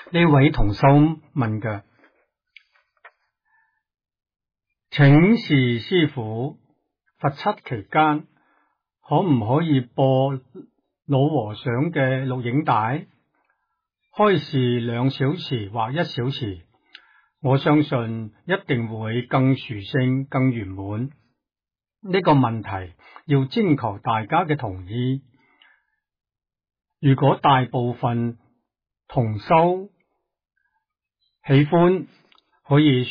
呢位同修問嘅，請示師父，佛七期間可唔可以播老和尚嘅錄影帶？開示2小時或1小時，我相信一定會更殊勝、更圓滿。呢個問題要徵求大家嘅同意。如果大部分同修喜歡，可以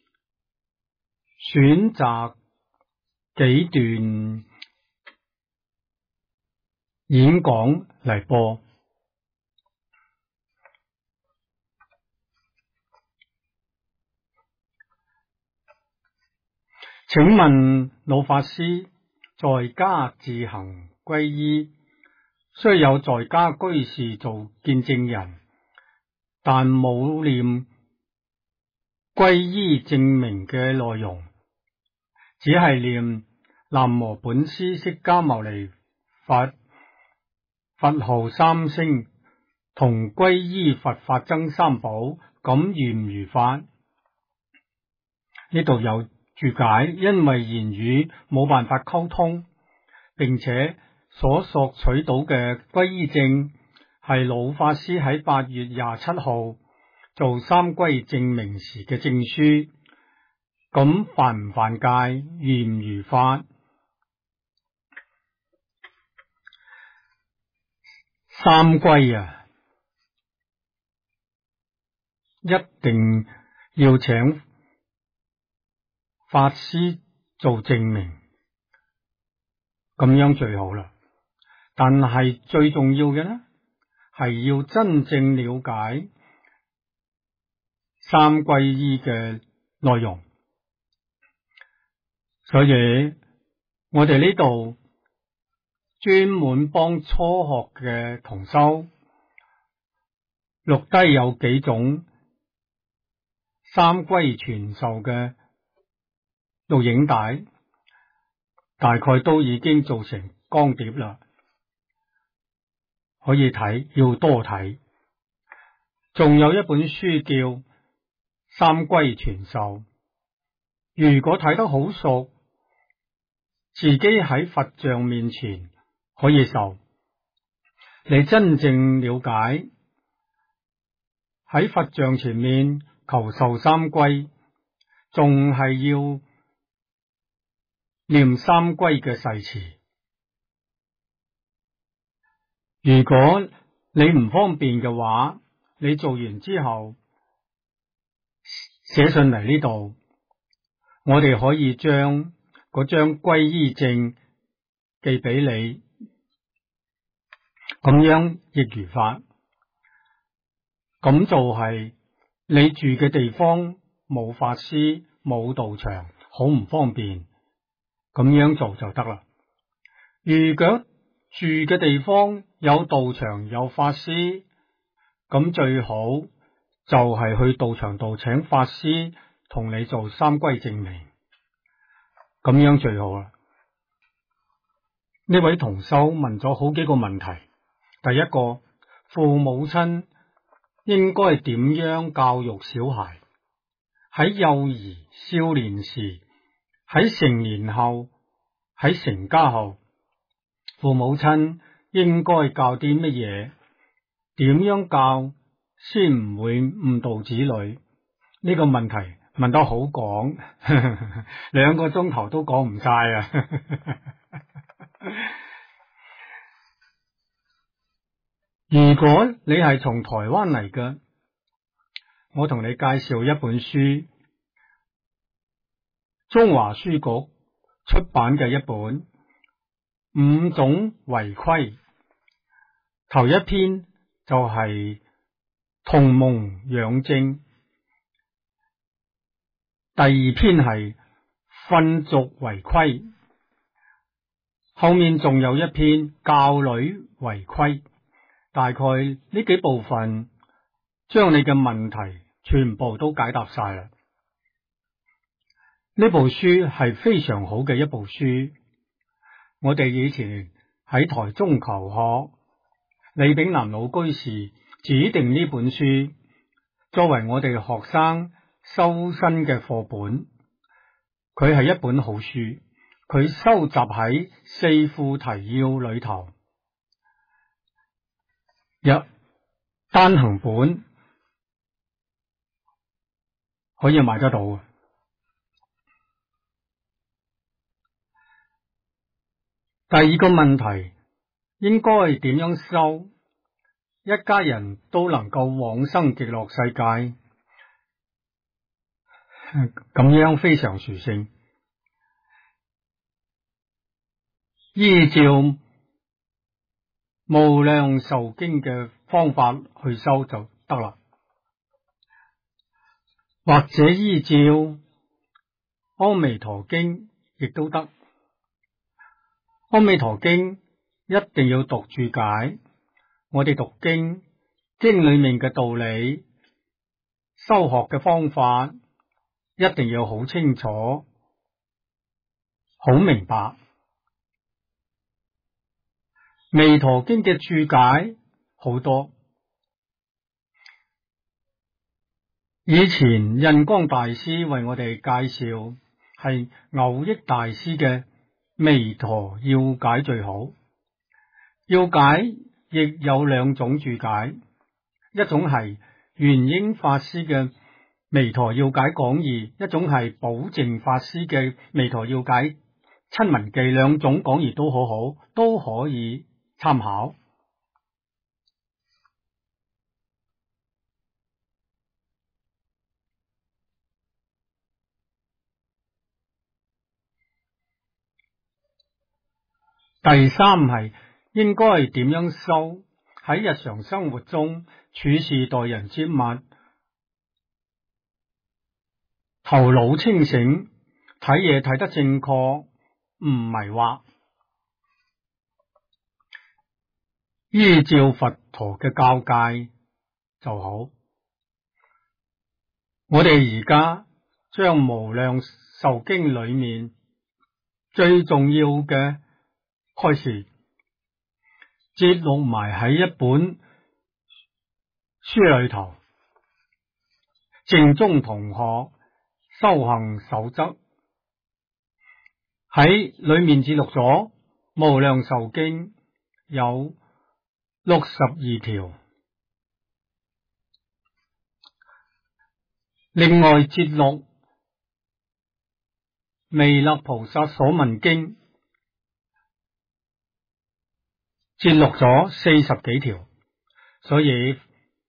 選擇幾段演講嚟播。請問老法師，在家自行皈依，雖有在家居士做見證人，但冇念皈依證明嘅內容，只係念南無本師釋迦牟尼佛佛號3聲同皈依佛法僧三寶，咁如唔如法？呢度有注解，因為言語冇辦法溝通，並且所索取到嘅皈依證係老法師喺8月27號做三皈證明時嘅證書，咁犯唔犯戒，如唔如法？三皈啊，一定要請法師做證明，咁樣最好啦。但係最重要嘅呢，係要真正了解三皈依嘅內容。所以我哋呢度專門幫初學嘅同修錄低有幾種三皈傳授嘅錄影帶，大概都已經做成光碟啦，可以睇，要多睇。仲有一本書叫《三皈傳授》，如果睇得好熟，自己喺佛像面前可以受。你真正了解喺佛像前面求受三皈，仲係要念三皈嘅誓詞。如果你唔方便嘅話，你做完之後寫信嚟呢度，我哋可以將嗰張皈依證寄俾你，咁樣亦如法。咁就係你住嘅地方冇法師冇道場，好唔方便，咁樣做就得啦。如果住嘅地方有道場有法師，咁最好就係去道場度請法師同你做三皈證明，咁樣最好啦。呢位同修問咗好幾個問題。第一個，父母親應該點樣教育小孩？喺幼兒少年時，喺成年後，喺成家後，父母親應該教啲乜嘢？點樣教先唔會誤導子女？呢個問題問得好廣，2個鐘頭都講唔晒啊！如果你係從台灣嚟嘅，我同你介紹一本書，中華書局出版嘅一本5種違規。頭一篇就係同蒙養正，第二篇係訓俗違規，後面仲有一篇教女違規。大概呢幾部分將你嘅問題全部都解答晒啦。呢部書係非常好嘅一部書，我哋以前喺台中求學，李炳南老居士指定呢本書作為我哋學生修身嘅課本，佢係一本好書，佢收集喺四庫提要裏頭，一單行本可以買得到。第二個問題，應該點樣修，一家人都能夠往生極樂世界，咁樣非常殊勝。依照無量壽經嘅方法去修就得啦，或者依照阿彌陀經亦都得。阿彌陀經一定要讀注解，我哋讀經，經裏面嘅道理、修學嘅方法一定要好清楚、好明白。彌陀經嘅注解好多，以前印光大師為我哋介紹，係牛益大師嘅彌陀要解最好。要解亦有兩種注解，一種係玄英法師嘅彌陀要解講義，一種係寶靜法師嘅彌陀要解親文記，兩種講義都好好，都可以參考。第三係應該點樣修，喺日常生活中處事待人接物，頭腦清醒，睇嘢睇得正確，唔迷惑，依照佛陀嘅教誡就好。我哋而家將無量壽經裏面最重要嘅開示節錄埋喺一本書裏頭，正宗同學修行守則喺裏面節錄咗無量壽經有62條，另外節錄彌勒菩薩所聞經節錄咗40幾條，所以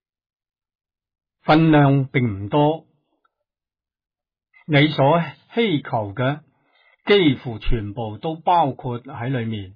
分量並唔多，你所希求嘅幾乎全部都包括喺裏面。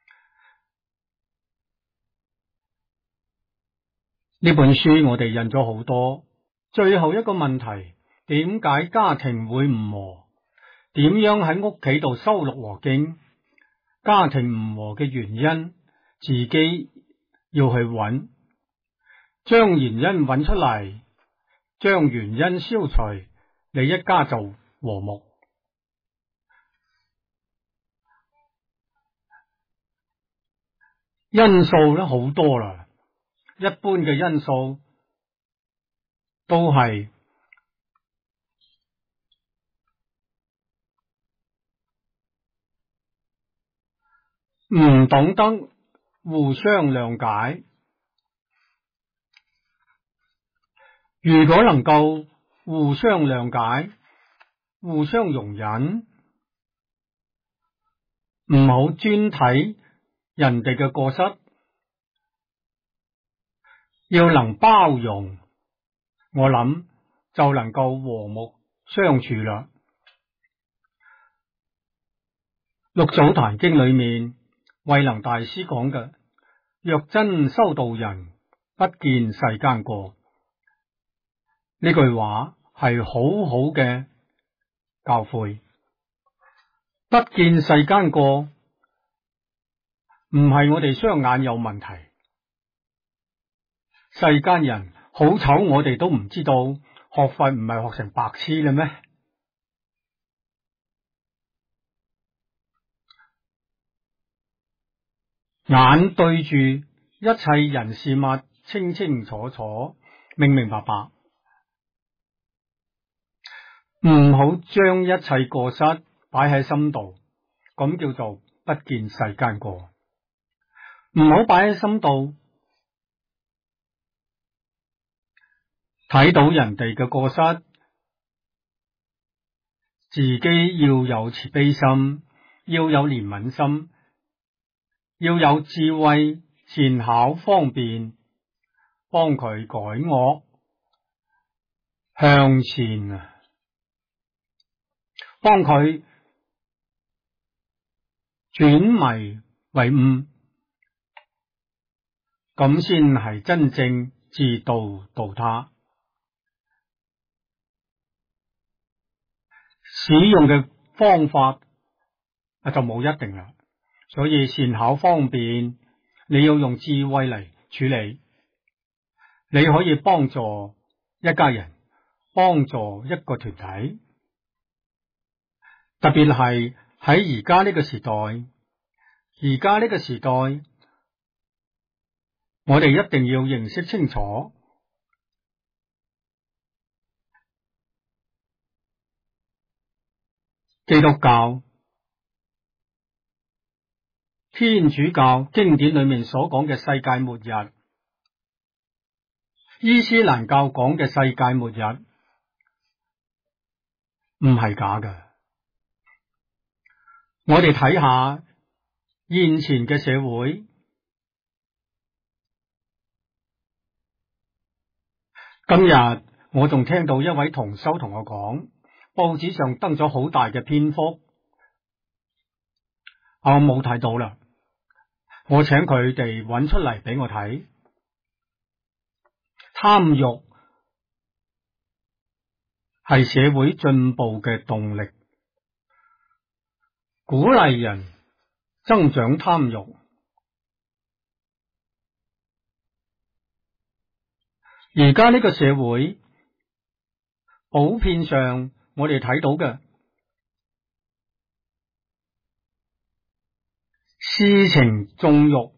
呢本書我哋印咗好多。最後一個問題，點解家庭會唔和？點樣喺屋企度修六和經？家庭唔和嘅原因，自己要去揾，將原因揾出嚟，將原因消除，你一家就和睦。因素咧好多啦，一般嘅因素都係唔懂得互相諒解。如果能夠互相諒解、互相容忍，唔好專睇人哋嘅過失，要能包容，我諗就能夠和睦相處啦。六祖壇經裏面慧能大師講嘅，若真修道人，不見世間過，呢句話係好好嘅教誨。不見世間過，唔係我哋雙眼有問題，世間人好醜我哋都唔知道，學佛唔係學成白痴啦咩？眼對住一切人事物清清楚楚、明明白白， 唔好將一切過失擺喺心度，咁叫做不見世間過。唔好擺喺心度，睇到人哋嘅過失，自己要有慈悲心，要有憐憫心，要有智慧、善巧方便，幫佢改惡向善啊！幫佢轉迷為悟，咁先係真正自度度他。使用嘅方法就冇一定啦，所以善巧方便，你要用智慧嚟處理。你可以幫助一家人，幫助一個團體，特別係喺而家呢個時代，我哋一定要認識清楚，基督教、天主教經典裏面所講嘅世界末日，伊斯蘭教講嘅世界末日，唔係假嘅。我哋睇下現前嘅社會，今日我仲聽到一位同修同我講，報紙上登咗好大嘅篇幅，我冇睇到啦，我請佢哋揾出嚟俾我睇。貪欲係社會進步嘅動力，鼓勵人增長貪欲。而家呢個社會普遍上，我哋睇到嘅事情縱欲，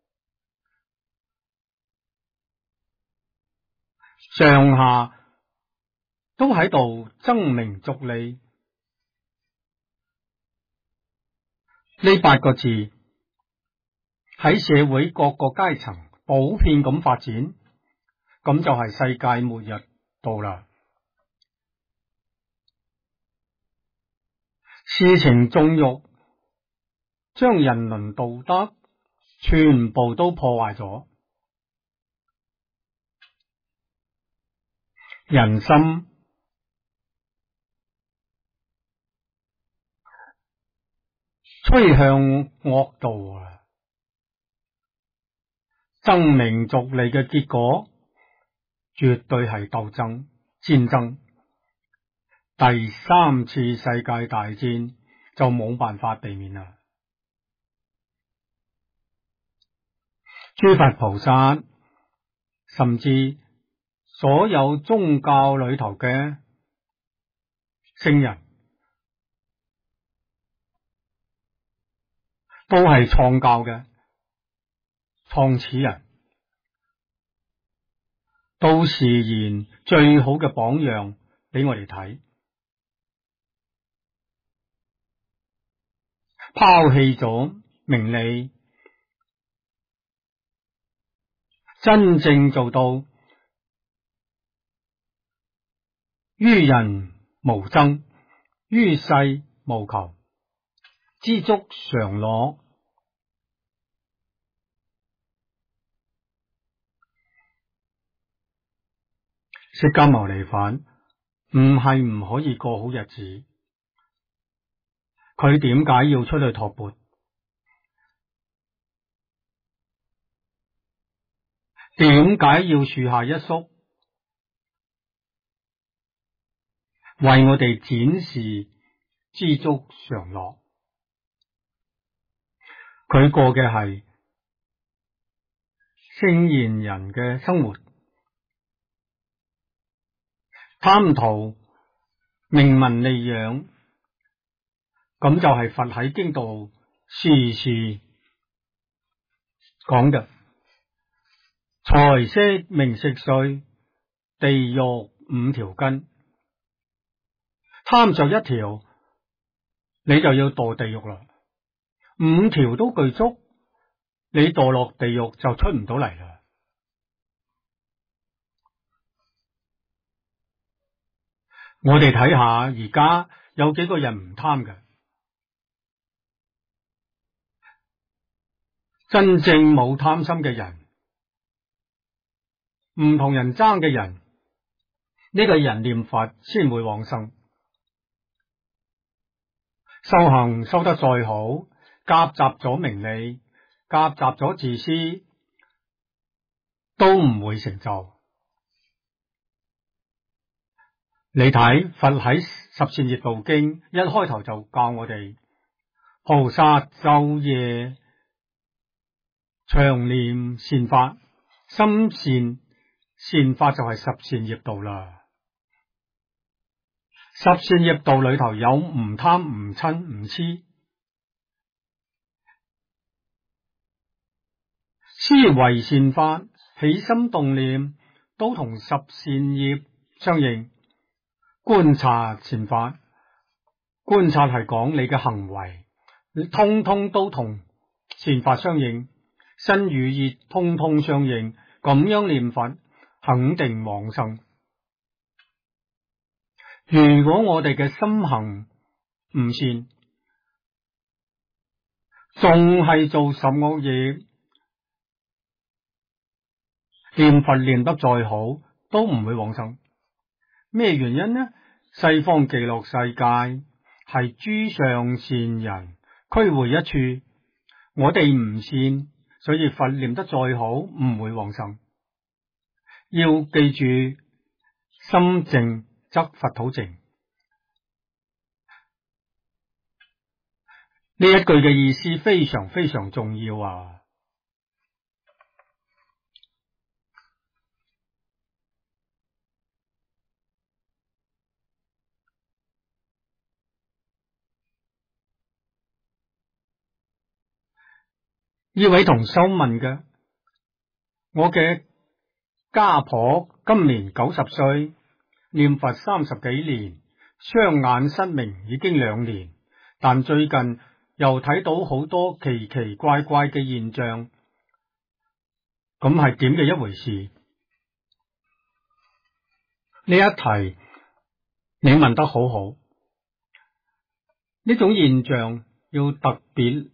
上下都喺度爭名逐利。呢8個字喺社會各個階層普遍咁發展，咁就係世界末日到啦。事情縱欲將人倫道德全部都破壞咗，人心趨向惡道啊！爭名逐利嘅結果絕對係鬥爭、戰爭。第3次世界大戰就冇辦法避免啦。諸佛菩薩，甚至所有宗教裏頭嘅聖人，都係創教嘅創始人，都示現最好嘅榜樣俾我哋睇。拋棄咗名利，真正做到於人無爭，於世無求，知足常樂。釋迦牟尼佛唔係唔可以過好日子，佢點解要出去托缽？點解要樹下一宿，為我哋展示知足常樂？佢過嘅係聖賢人嘅生活，貪圖名聞利養，咁就係佛喺經度時時講嘅財色名食睡，地獄5條根。 貪着一條，你就要墮地獄啦。五條都具足，你墮落地獄就出唔到嚟啦。我哋睇下而家有幾個人唔貪嘅，真正冇貪心嘅人，唔同人爭嘅人，呢個人念佛先會往生。修行修得再好，夾雜咗名利，夾雜咗自私，都唔會成就。你睇佛喺十善業道經一開頭就教我哋，菩薩晝夜長念善法，心善，善法就係十善業道啦。十善業道裏頭有唔貪、唔嗔、唔癡，思維善法，起心動念都同十善業相應。觀察善法，觀察係講你嘅行為，你通通都同善法相應，身語意通通相應，咁樣念佛肯定往生。如果我哋嘅心行唔善，仲係做十惡業，念佛念得再好，都唔會往生。咩原因呢？西方極樂世界係諸上善人俱會一處，我哋唔善，所以佛念得再好，唔會往生。要記住，心淨則佛土淨。呢一句嘅意思非常非常重要啊！呢位同修問嘅，我嘅家婆今年90歲，念佛30幾年，雙眼失明已經2年，但最近又睇到好多奇奇怪怪嘅現象，咁係點嘅一回事？呢一題你問得好好，呢種現象要特別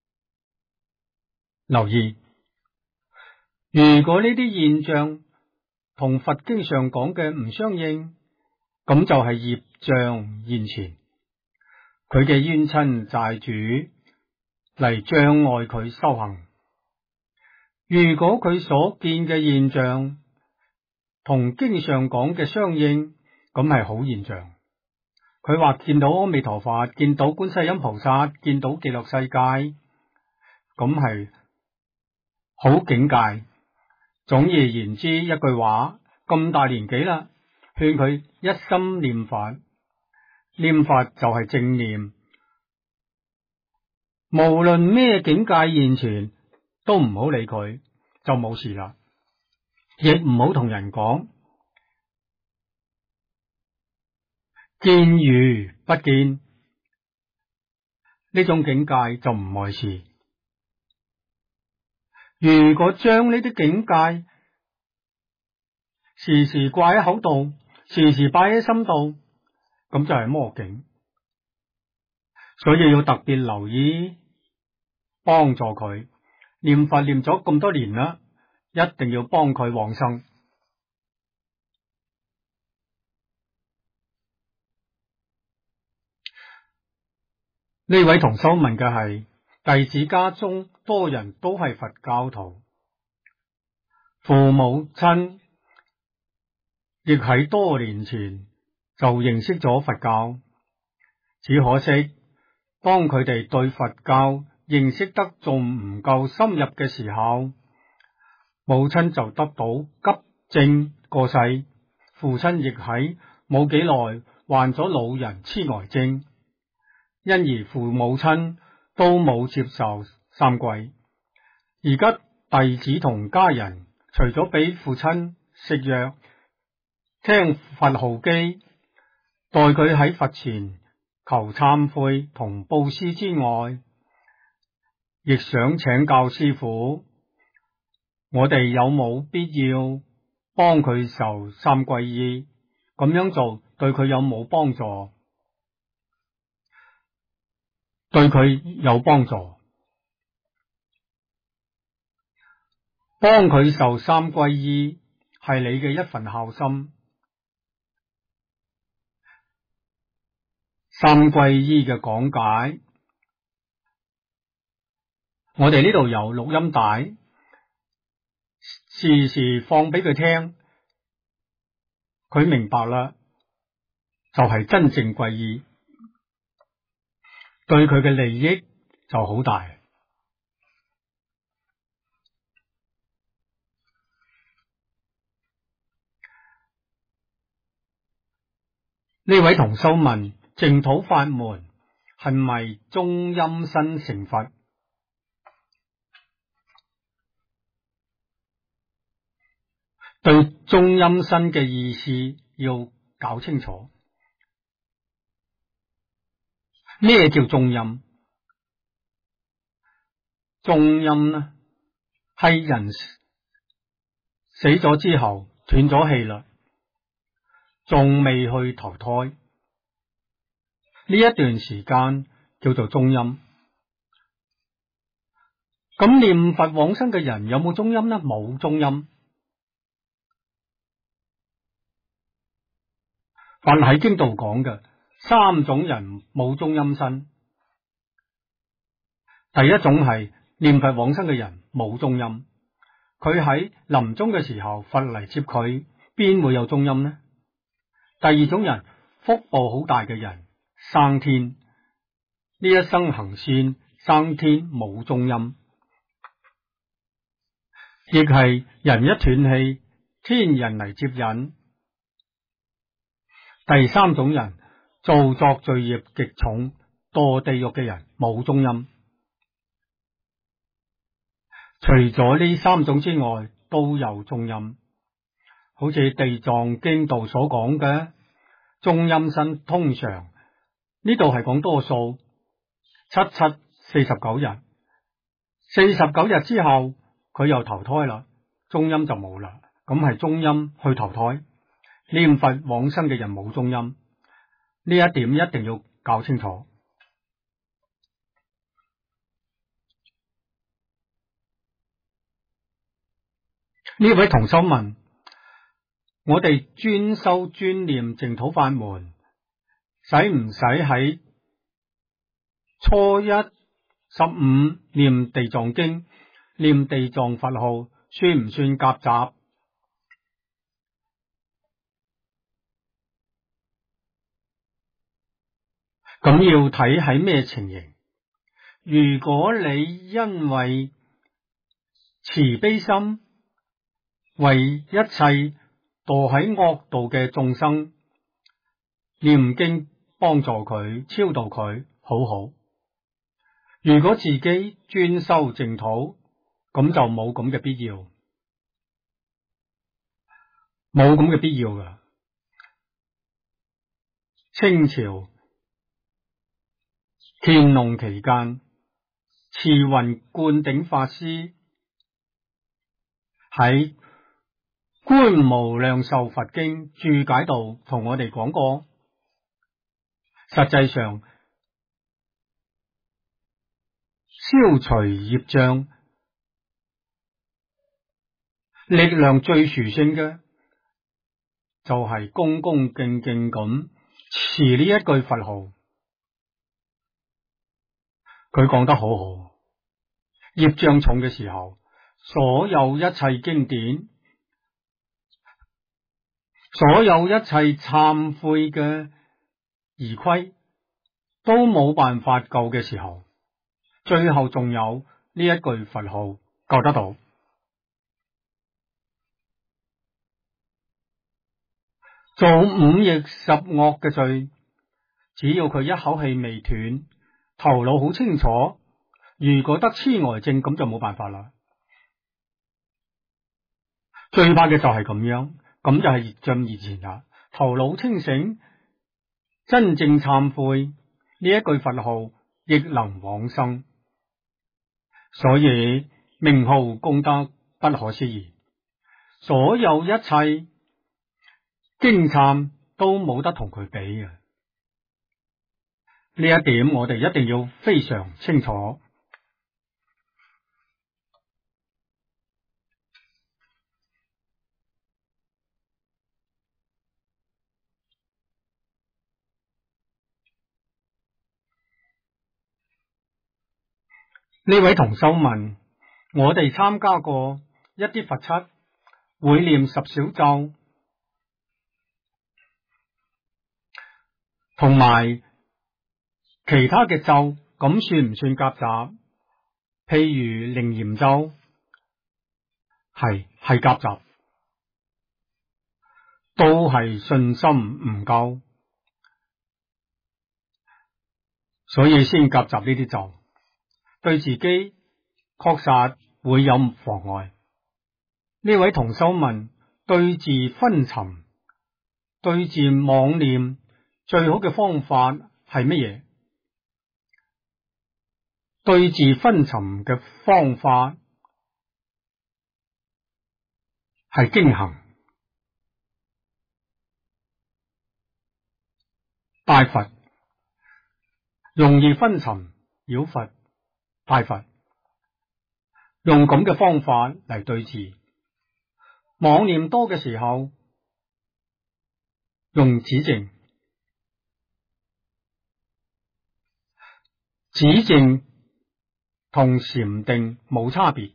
留意。如果呢啲現象同佛經上講嘅唔相應，咁就係業障現前，佢嘅冤親債主嚟障礙佢修行。如果佢所見嘅現象同經上講嘅相應，咁係好現象。佢話見到阿彌陀佛，見到觀世音菩薩，見到極樂世界，咁係好境界。總而言之，一句話，咁大年紀啦，勸佢一心念佛，念佛就係正念，無論咩境界現前，都唔好理佢，就冇事啦。亦唔好同人講，見如不見，呢種境界就唔礙事。如果將呢啲境界時時掛喺口度，時時擺喺心度，咁就係魔境。所以要特別留意，幫助佢念佛念咗咁多年啦，一定要幫佢往生。呢位同修問嘅係，弟子家中多人都係佛教徒，父母親亦喺多年前就認識咗佛教，只可惜當佢哋對佛教認識得仲唔夠深入嘅時候，母親就得到急症過世，父親亦喺冇幾耐患咗老人痴呆症，因而父母親都冇接受三皈。而家弟子同家人除咗俾父親食藥、聽佛號機， 待佢喺佛前求懺悔同布施之外，亦想請教師父，我哋有冇必要幫佢受三皈依？咁樣做對佢有冇幫助？對佢有幫助。幫佢受三皈依係你嘅一份孝心。三皈依嘅講解，我哋呢度有錄音帶，時時放俾佢聽，佢明白啦，就係真正皈依，對佢嘅利益就好大。呢位同修問：淨土法門係咪中陰身成佛？對中陰身嘅意思要搞清楚。咩叫中陰？中陰呢，係人死咗之後斷咗氣啦，仲未去投胎，呢一段時間叫做中陰。咁念佛往生嘅人有冇中陰呢？冇中陰。凡喺經度講嘅三種人冇中陰身，第一種係念佛往生嘅人冇中陰，佢喺臨終嘅時候佛嚟接佢，邊會有中陰呢？第二種人，福報好大嘅人生天，呢一生行善生天冇中陰，亦係人一斷氣天人嚟接引。第三種人，造作罪業極重墮地獄嘅人冇中陰。除咗呢三種之外都有中陰，好似地藏經度所講嘅中陰身，通常呢度係講多數49日，49日之後佢又投胎啦，中陰就冇啦，咁係中陰去投胎。念佛往生嘅人冇中陰，呢一點一定要搞清楚。呢位同修問：我哋專修專念淨土法門，使唔使喺初一、15念地藏經、念地藏佛號，算唔算夾雜？咁要睇喺咩情形。如果你因為慈悲心，為一切墮喺惡道嘅眾生念經，幫助佢超度佢，好好。如果自己專修淨土，咁就冇咁嘅必要，冇咁嘅必要噶。清朝乾隆期間，慈雲灌頂法師喺觀無量壽佛經注解度同我哋講過，實際上消除業障力量最殊勝嘅，就係恭恭敬敬咁持呢一句佛號。佢講得好好，業障重嘅時候，所有一切經典，所有一切懺悔嘅儀規都冇辦法救嘅時候，最後仲有呢一句佛號救得到。做五逆十惡嘅罪，只要佢一口氣未斷，頭腦好清楚，如果得痴呆症，咁就冇辦法啦。最怕嘅就係咁樣，咁就係業障現前啦。頭腦清醒， 真正懺悔呢一句佛號，亦能往生。所以名號功德不可思議，所有一切經懺都冇得同佢比嘅。呢一點我哋一定要非常清楚。呢位同修問：我哋參加過一啲佛七，會念十小咒，同埋其他嘅咒，咁算唔算夾雜？譬如靈嚴咒，係夾雜，都係信心唔夠，所以先夾雜呢啲咒，對自己確實會有妨礙。呢位同修問：對治昏沉、對治妄念最好嘅方法係乜嘢？對治昏沉嘅方法係經行、拜佛，容易昏沉繞佛拜佛，用咁嘅方法嚟對治。妄念多嘅時候，用止靜。止靜同禪定冇差別，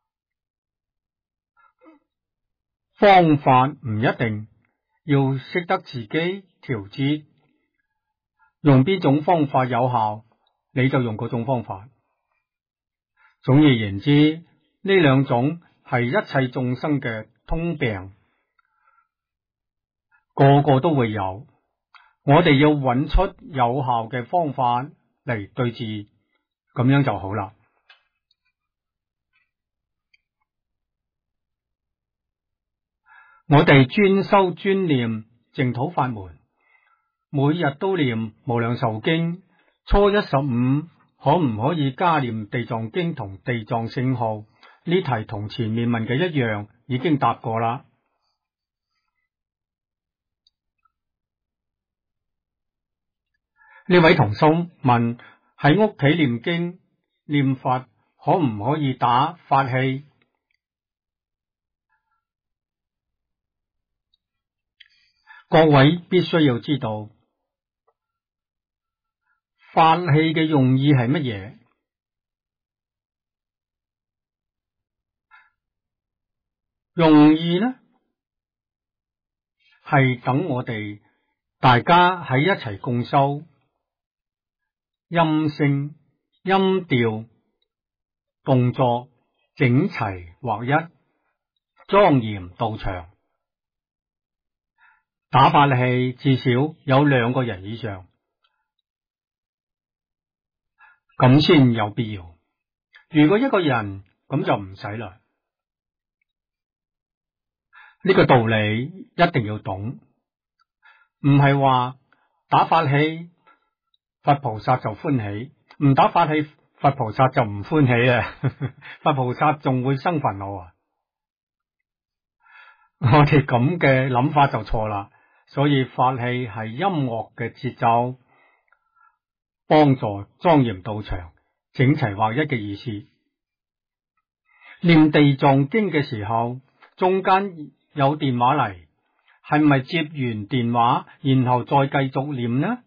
方法唔一定，要識得自己調節，用邊種方法有效，你就用嗰種方法。總而言之，呢兩種係一切眾生嘅通病，個個都會有。我哋要揾出有效嘅方法嚟對治，咁樣就好啦。我哋專修專念淨土法門，每日都念無量壽經，初一十五可唔可以加念地藏經同地藏聖號？呢題同前面問嘅一樣，已經答過啦。呢位同修問：喺屋企念經念佛，可唔可以打法器？各位必須要知道，法器嘅用意係乜嘢？用意呢，係等我哋大家喺一齊共修，音聲、音調、動作整齊劃一，莊嚴道場。打法器至少有2個人以上，咁先有必要。如果一個人，咁就唔使啦。呢個道理一定要懂，唔係話打法器佛菩薩就歡喜，唔打法器佛菩薩就唔歡喜啊！佛菩薩仲會生煩惱啊！我哋咁嘅諗法就錯啦。所以法器係音樂嘅節奏，幫助莊嚴道場，整齊劃一嘅意思。念地藏經嘅時候，中間有電話嚟，係咪接完電話，然後再繼續念呢？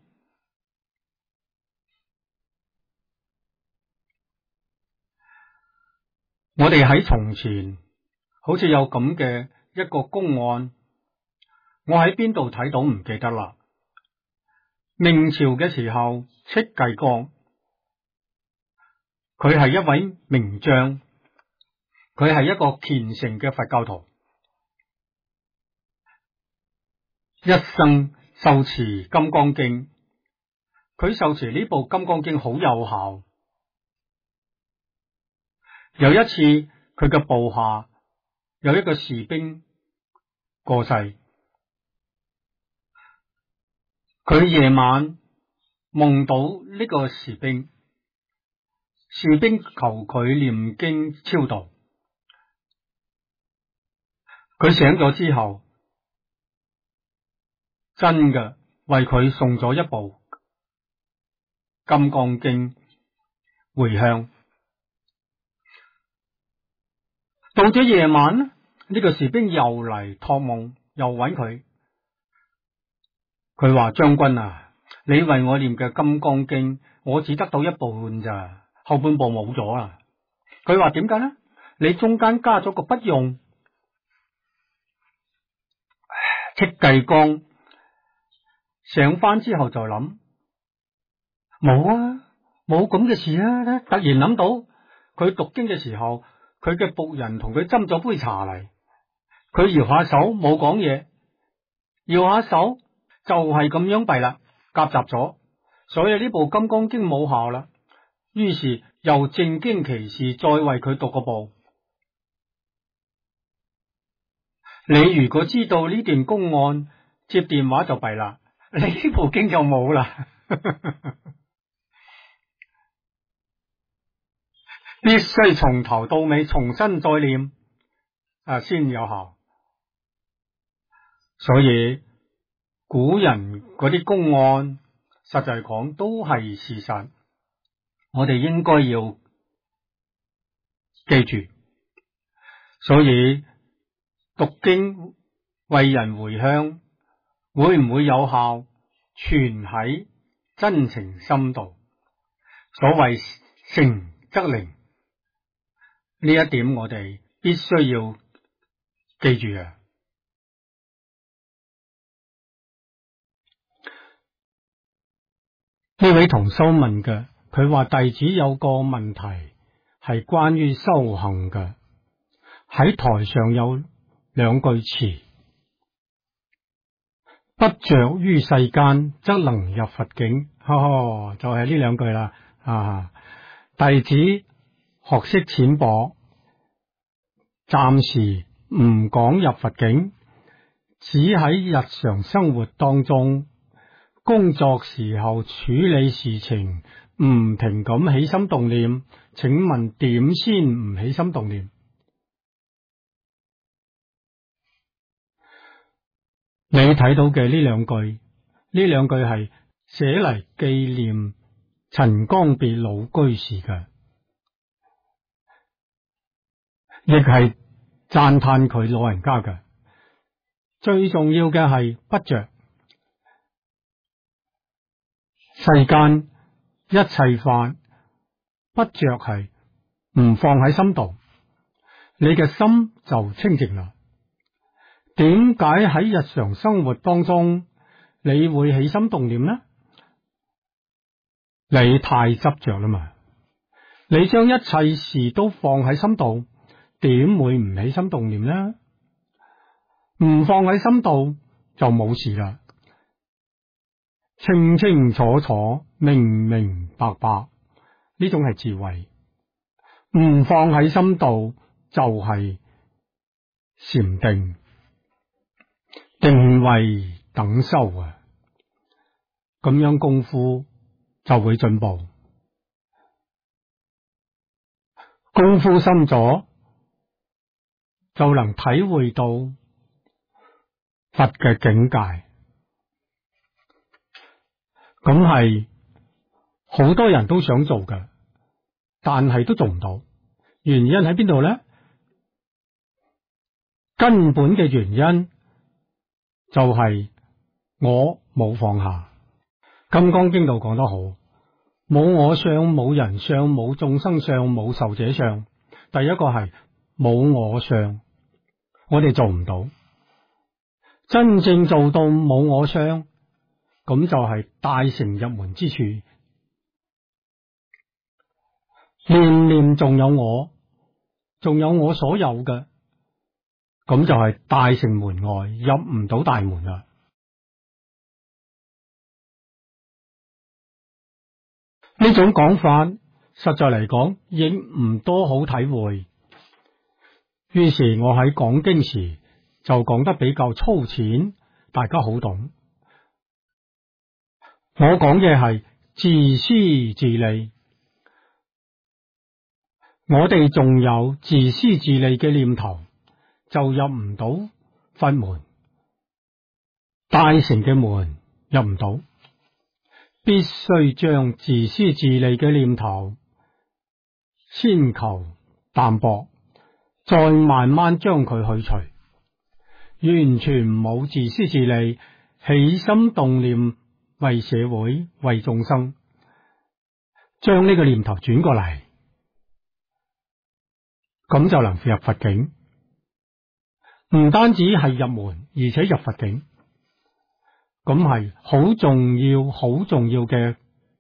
我哋喺從前好似有咁嘅一個公案。我喺邊度睇到唔記得啦。明朝嘅時候，戚繼光，佢係一位名將，佢係一個虔誠嘅佛教徒，一生受持金剛經。佢受持呢部金剛經好有效。有一次，佢嘅部下有一個士兵過世。 佢夜晚夢到呢個士兵求佢念經超度。佢醒咗之後，真嘅為佢送咗一部金剛經回向。到咗夜晚，呢個士兵又嚟託夢，又揾佢。佢話：將軍啊，你為我念嘅金剛經，我只得到一半咋，後半部冇咗啦。佢話：點解呢？你中間加咗個不用。戚繼光醒翻之後就諗：冇啊，冇咁嘅事啊！突然諗到，佢讀經嘅時候，佢嘅僕人同佢斟咗杯茶嚟，佢搖下手冇講嘢，搖下手就係咁樣弊啦，夾雜咗，所以呢部金剛經冇效啦。於是又正經其事再為佢讀個部。你如果知道呢段公案，接電話就弊啦，你呢部經就冇啦。必須從頭到尾重新再念先有效。所以古人嗰啲公案實際講都係事實，我哋應該要記住。所以讀經為人回向會唔會有效，全喺真情心度。所謂誠則靈，呢一點我哋必須要記住啊！呢位同修問嘅，佢話弟子有個問題係關於修行嘅，喺台上有兩句詞：不着於世間，則能入佛境。就係呢兩句啦。弟子學識淺薄，暫時唔講入佛境，只喺日常生活當中，工作時候處理事情唔停咁起心動念。請問點先唔起心動念？你睇到嘅呢兩句係寫嚟紀念陳光別老居士嘅，亦係讚嘆佢老人家嘅。最重要嘅係不着世間一切法，不着係唔放喺心度，你嘅心就清淨啦。點解喺日常生活當中你會起心動念呢？你太執着啦嘛！你將一切事都放喺心度，點會唔起心動念呢？唔放喺心度就冇事啦，清清楚楚、明明白白，呢種係智慧。唔放喺心度就係禪定。定位等修啊，咁樣功夫就會進步。功夫深咗，就能體會到佛嘅境界。咁係好多人都想做嘅，但係都做唔到。原因喺邊度呢？根本嘅原因就係我冇放下。金剛經度講得好，冇我相，冇人相，冇眾生相，冇壽者相。第一個係冇我相，我哋做唔到。真正做到冇我相，咁就係大乘入門之處。念念仲有我，仲有我所有嘅，咁就係大乘門外，入唔到大門啦。呢種講法實在嚟講亦唔多好體會，於是我喺講經時就講得比較粗淺，大家好懂。 我講嘅係自私自利，我哋仲有自私自利嘅念頭，就入唔到佛門，大乘嘅門入唔到，必須將自私自利嘅念頭先求淡薄，再慢慢將佢去除，完全冇自私自利，起心動念為社會為眾生，將呢個念頭轉過嚟，咁就能入佛境。唔單止係入門，而且入佛境，咁係好重要、好重要嘅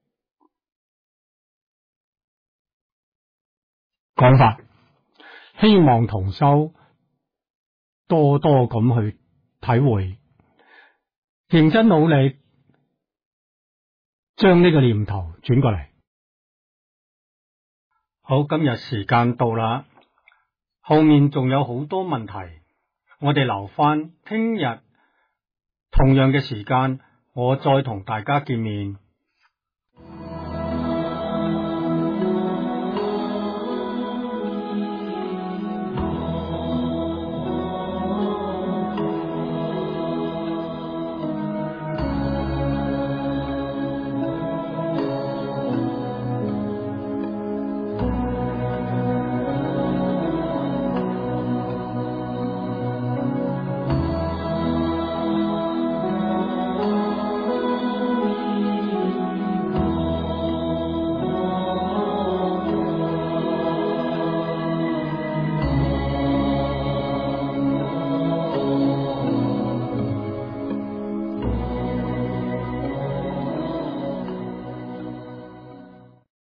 講法。希望同修多多咁去體會，認真努力，將呢個念頭轉過嚟。好，今日時間到啦，後面仲有好多問題，我哋留翻聽日同樣嘅時間，我再同大家見面。